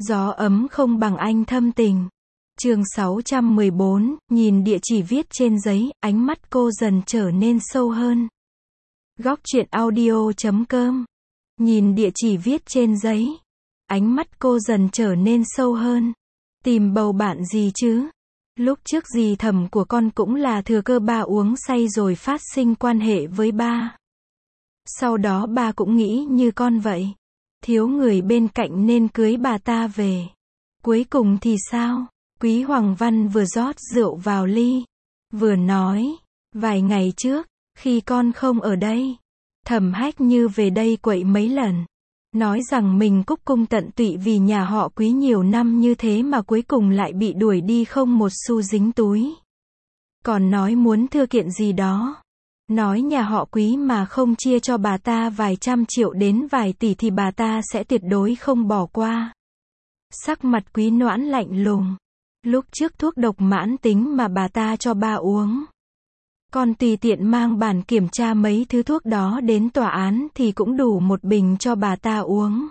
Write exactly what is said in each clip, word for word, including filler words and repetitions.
Gió ấm không bằng anh thâm tình. Chương sáu trăm mười bốn, nhìn địa chỉ viết trên giấy, ánh mắt cô dần trở nên sâu hơn. Góc truyện audio chấm com. Nhìn địa chỉ viết trên giấy, ánh mắt cô dần trở nên sâu hơn. Tìm bầu bạn gì chứ? Lúc trước dì thẩm của con cũng là thừa cơ ba uống say rồi phát sinh quan hệ với ba. Sau đó ba cũng nghĩ như con vậy. Thiếu người bên cạnh nên cưới bà ta về. Cuối cùng thì sao? Quý Hoàng Văn vừa rót rượu vào ly, vừa nói, vài ngày trước, khi con không ở đây, Thẩm Hách Như về đây quậy mấy lần. Nói rằng mình cúc cung tận tụy vì nhà họ Quý nhiều năm như thế mà cuối cùng lại bị đuổi đi không một xu dính túi. Còn nói muốn thưa kiện gì đó. Nói nhà họ Quý mà không chia cho bà ta vài trăm triệu đến vài tỷ thì bà ta sẽ tuyệt đối không bỏ qua. Sắc mặt Quý Noãn lạnh lùng. Lúc trước thuốc độc mãn tính mà bà ta cho ba uống, còn tùy tiện mang bản kiểm tra mấy thứ thuốc đó đến tòa án thì cũng đủ một bình cho bà ta uống.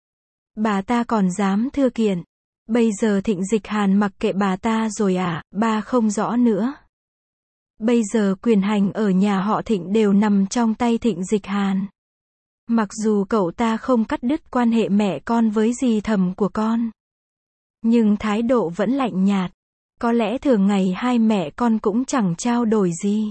Bà ta còn dám thưa kiện. Bây giờ Thịnh Dịch Hàn mặc kệ bà ta rồi à, ba không rõ nữa. Bây giờ quyền hành ở nhà họ Thịnh đều nằm trong tay Thịnh Dịch Hàn. Mặc dù cậu ta không cắt đứt quan hệ mẹ con với dì thẩm của con, nhưng thái độ vẫn lạnh nhạt. Có lẽ thường ngày hai mẹ con cũng chẳng trao đổi gì.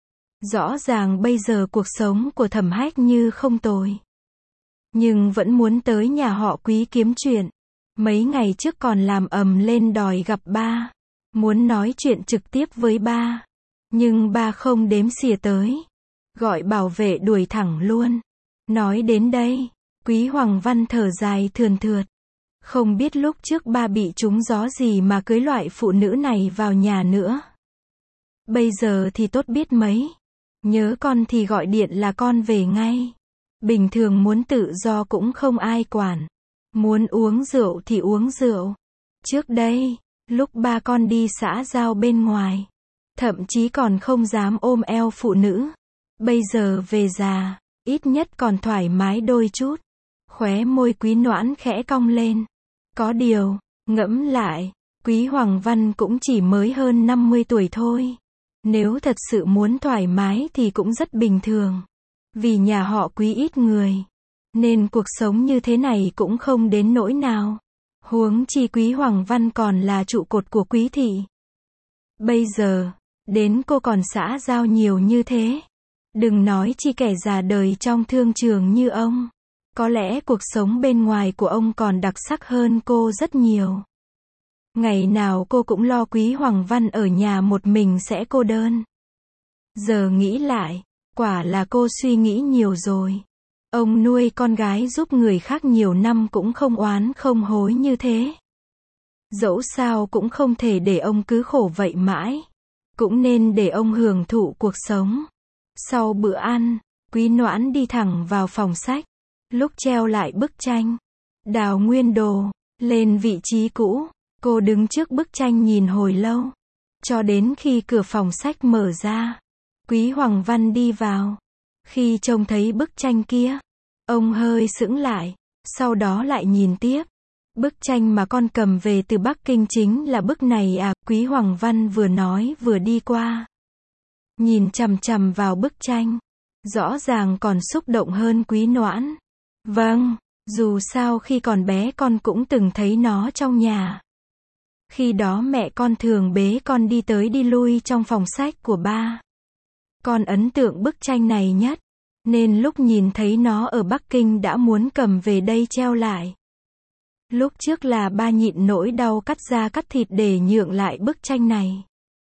Rõ ràng bây giờ cuộc sống của Thẩm Hách Như không tồi, nhưng vẫn muốn tới nhà họ Quý kiếm chuyện. Mấy ngày trước còn làm ầm lên đòi gặp ba, muốn nói chuyện trực tiếp với ba. Nhưng ba không đếm xỉa tới, gọi bảo vệ đuổi thẳng luôn. Nói đến đây, Quý Hoàng Văn thở dài thườn thượt. Không biết lúc trước ba bị trúng gió gì mà cưới loại phụ nữ này vào nhà nữa. Bây giờ thì tốt biết mấy. Nhớ con thì gọi điện là con về ngay. Bình thường muốn tự do cũng không ai quản. Muốn uống rượu thì uống rượu. Trước đây, lúc ba con đi xã giao bên ngoài, thậm chí còn không dám ôm eo phụ nữ. Bây giờ về già, ít nhất còn thoải mái đôi chút. Khóe môi Quý Noãn khẽ cong lên. Có điều, ngẫm lại, Quý Hoàng Văn cũng chỉ mới hơn năm mươi tuổi thôi. Nếu thật sự muốn thoải mái thì cũng rất bình thường. Vì nhà họ Quý ít người, nên cuộc sống như thế này cũng không đến nỗi nào. Huống chi Quý Hoàng Văn còn là trụ cột của Quý thị. Bây giờ, đến cô còn xã giao nhiều như thế. Đừng nói chi kẻ già đời trong thương trường như ông. Có lẽ cuộc sống bên ngoài của ông còn đặc sắc hơn cô rất nhiều. Ngày nào cô cũng lo Quý Hoàng Văn ở nhà một mình sẽ cô đơn. Giờ nghĩ lại, quả là cô suy nghĩ nhiều rồi. Ông nuôi con gái giúp người khác nhiều năm cũng không oán không hối như thế. Dẫu sao cũng không thể để ông cứ khổ vậy mãi. Cũng nên để ông hưởng thụ cuộc sống. Sau bữa ăn, Quý Noãn đi thẳng vào phòng sách. Lúc treo lại bức tranh Đào Nguyên Đồ lên vị trí cũ, cô đứng trước bức tranh nhìn hồi lâu. Cho đến khi cửa phòng sách mở ra, Quý Hoàng Văn đi vào. Khi trông thấy bức tranh kia, ông hơi sững lại, sau đó lại nhìn tiếp. Bức tranh mà con cầm về từ Bắc Kinh chính là bức này à? Quý Hoàng Văn vừa nói vừa đi qua, nhìn chằm chằm vào bức tranh, rõ ràng còn xúc động hơn Quý Noãn. Vâng, dù sao khi còn bé con cũng từng thấy nó trong nhà. Khi đó mẹ con thường bế con đi tới đi lui trong phòng sách của ba. Con ấn tượng bức tranh này nhất, nên lúc nhìn thấy nó ở Bắc Kinh đã muốn cầm về đây treo lại. Lúc trước là ba nhịn nỗi đau cắt da cắt thịt để nhượng lại bức tranh này.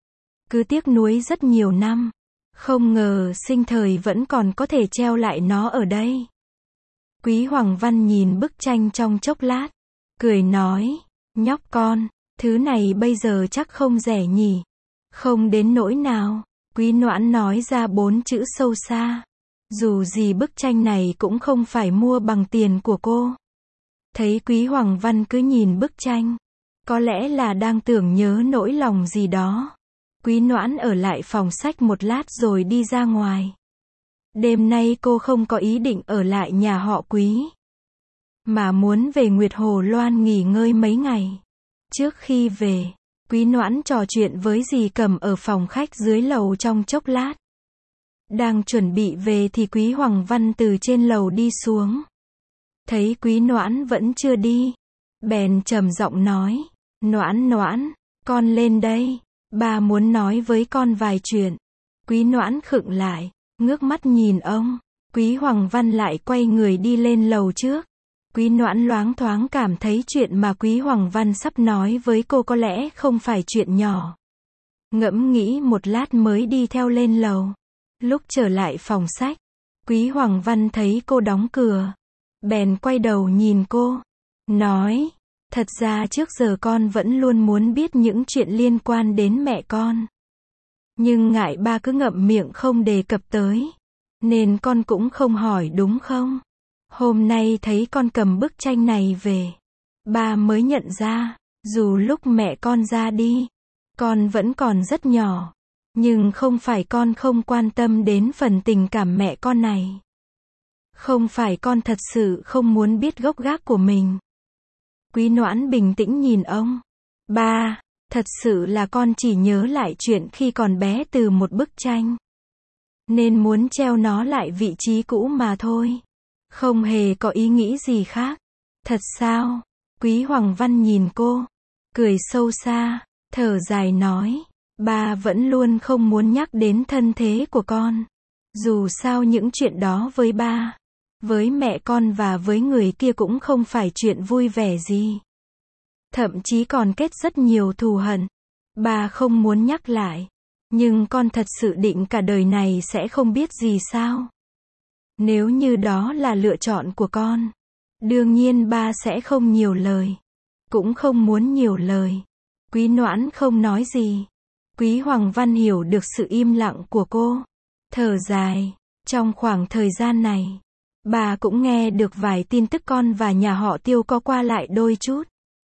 Cứ tiếc nuối rất nhiều năm, không ngờ sinh thời vẫn còn có thể treo lại nó ở đây. Quý Hoàng Văn nhìn bức tranh trong chốc lát, cười nói, nhóc con, thứ này bây giờ chắc không rẻ nhỉ. Không đến nỗi nào, Quý Noãn nói ra bốn chữ sâu xa. Dù gì bức tranh này cũng không phải mua bằng tiền của cô. Thấy Quý Hoàng Văn cứ nhìn bức tranh, có lẽ là đang tưởng nhớ nỗi lòng gì đó. Quý Noãn ở lại phòng sách một lát rồi đi ra ngoài. Đêm nay cô không có ý định ở lại nhà họ Quý. mà muốn về Nguyệt Hồ Loan nghỉ ngơi mấy ngày. Trước khi về, Quý Noãn trò chuyện với dì Cẩm ở phòng khách dưới lầu trong chốc lát. Đang chuẩn bị về thì Quý Hoàng Văn từ trên lầu đi xuống. Thấy Quý Noãn vẫn chưa đi, bèn trầm giọng nói, Noãn Noãn, con lên đây, ba muốn nói với con vài chuyện. Quý Noãn khựng lại, ngước mắt nhìn ông. Quý Hoàng Văn lại quay người đi lên lầu trước. Quý Noãn loáng thoáng cảm thấy chuyện mà Quý Hoàng Văn sắp nói với cô có lẽ không phải chuyện nhỏ. Ngẫm nghĩ một lát mới đi theo lên lầu. Lúc trở lại phòng sách, Quý Hoàng Văn thấy cô đóng cửa. Bèn quay đầu nhìn cô, nói, thật ra trước giờ con vẫn luôn muốn biết những chuyện liên quan đến mẹ con. Nhưng ngại ba cứ ngậm miệng không đề cập tới, nên con cũng không hỏi đúng không? Hôm nay thấy con cầm bức tranh này về, ba mới nhận ra, dù lúc mẹ con ra đi, con vẫn còn rất nhỏ, nhưng không phải con không quan tâm đến phần tình cảm mẹ con này. Không phải con thật sự không muốn biết gốc gác của mình. Quý Noãn bình tĩnh nhìn ông. Ba, thật sự là con chỉ nhớ lại chuyện khi còn bé từ một bức tranh, nên muốn treo nó lại vị trí cũ mà thôi. Không hề có ý nghĩ gì khác. Thật sao? Quý Hoàng Văn nhìn cô, cười sâu xa, thở dài nói, ba vẫn luôn không muốn nhắc đến thân thế của con. Dù sao những chuyện đó với ba, với mẹ con và với người kia cũng không phải chuyện vui vẻ gì. Thậm chí còn kết rất nhiều thù hận. Ba không muốn nhắc lại. Nhưng con thật sự định cả đời này sẽ không biết gì sao? Nếu như đó là lựa chọn của con, đương nhiên ba sẽ không nhiều lời. Cũng không muốn nhiều lời. Quý Noãn không nói gì. Quý Hoàng Văn hiểu được sự im lặng của cô. Thở dài. Trong khoảng thời gian này, bà cũng nghe được vài tin tức con và nhà họ Tiêu có qua lại đôi chút.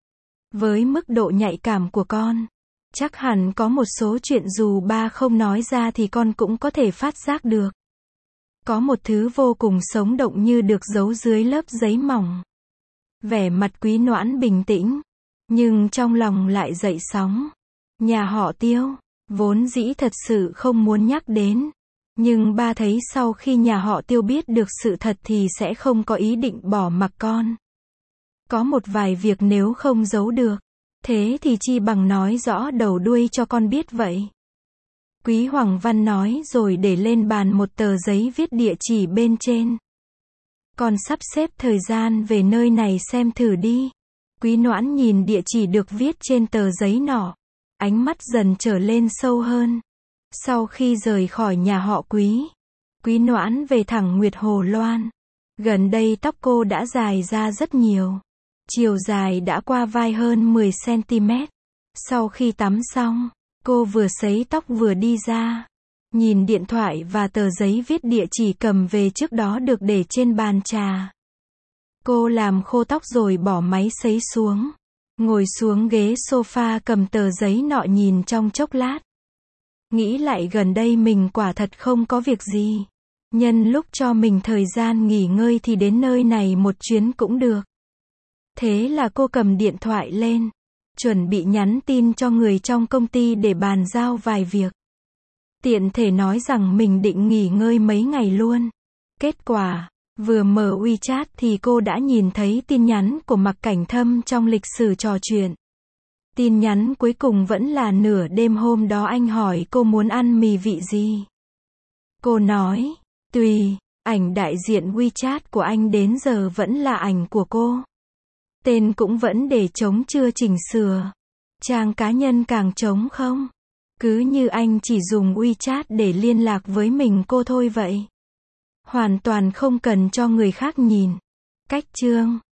Với mức độ nhạy cảm của con, chắc hẳn có một số chuyện dù ba không nói ra thì con cũng có thể phát giác được. Có một thứ vô cùng sống động như được giấu dưới lớp giấy mỏng. Vẻ mặt Quý Noãn bình tĩnh, nhưng trong lòng lại dậy sóng. Nhà họ Tiêu, vốn dĩ thật sự không muốn nhắc đến. Nhưng ba thấy sau khi nhà họ Tiêu biết được sự thật thì sẽ không có ý định bỏ mặc con. Có một vài việc nếu không giấu được, thế thì chi bằng nói rõ đầu đuôi cho con biết vậy. Quý Hoàng Văn nói rồi để lên bàn một tờ giấy viết địa chỉ bên trên. Con sắp xếp thời gian về nơi này xem thử đi. Quý Noãn nhìn địa chỉ được viết trên tờ giấy nọ, ánh mắt dần trở lên sâu hơn. Sau khi rời khỏi nhà họ Quý, Quý Noãn về thẳng Nguyệt Hồ Loan. Gần đây tóc cô đã dài ra rất nhiều. Chiều dài đã qua vai hơn mười xăng ti mét. Sau khi tắm xong, cô vừa sấy tóc vừa đi ra. Nhìn điện thoại và tờ giấy viết địa chỉ cầm về trước đó được để trên bàn trà. Cô làm khô tóc rồi bỏ máy sấy xuống. Ngồi xuống ghế sofa cầm tờ giấy nọ nhìn trong chốc lát. Nghĩ lại gần đây mình quả thật không có việc gì. Nhân lúc cho mình thời gian nghỉ ngơi thì đến nơi này một chuyến cũng được. Thế là cô cầm điện thoại lên, chuẩn bị nhắn tin cho người trong công ty để bàn giao vài việc. Tiện thể nói rằng mình định nghỉ ngơi mấy ngày luôn. Kết quả, vừa mở WeChat thì cô đã nhìn thấy tin nhắn của Mạc Cảnh Thâm trong lịch sử trò chuyện. Tin nhắn cuối cùng vẫn là nửa đêm hôm đó anh hỏi cô muốn ăn mì vị gì. Cô nói, tùy, ảnh đại diện WeChat của anh đến giờ vẫn là ảnh của cô. Tên cũng vẫn để trống chưa chỉnh sửa. Trang cá nhân càng trống không? Cứ như anh chỉ dùng WeChat để liên lạc với mình cô thôi vậy. Hoàn toàn không cần cho người khác nhìn. Cách chương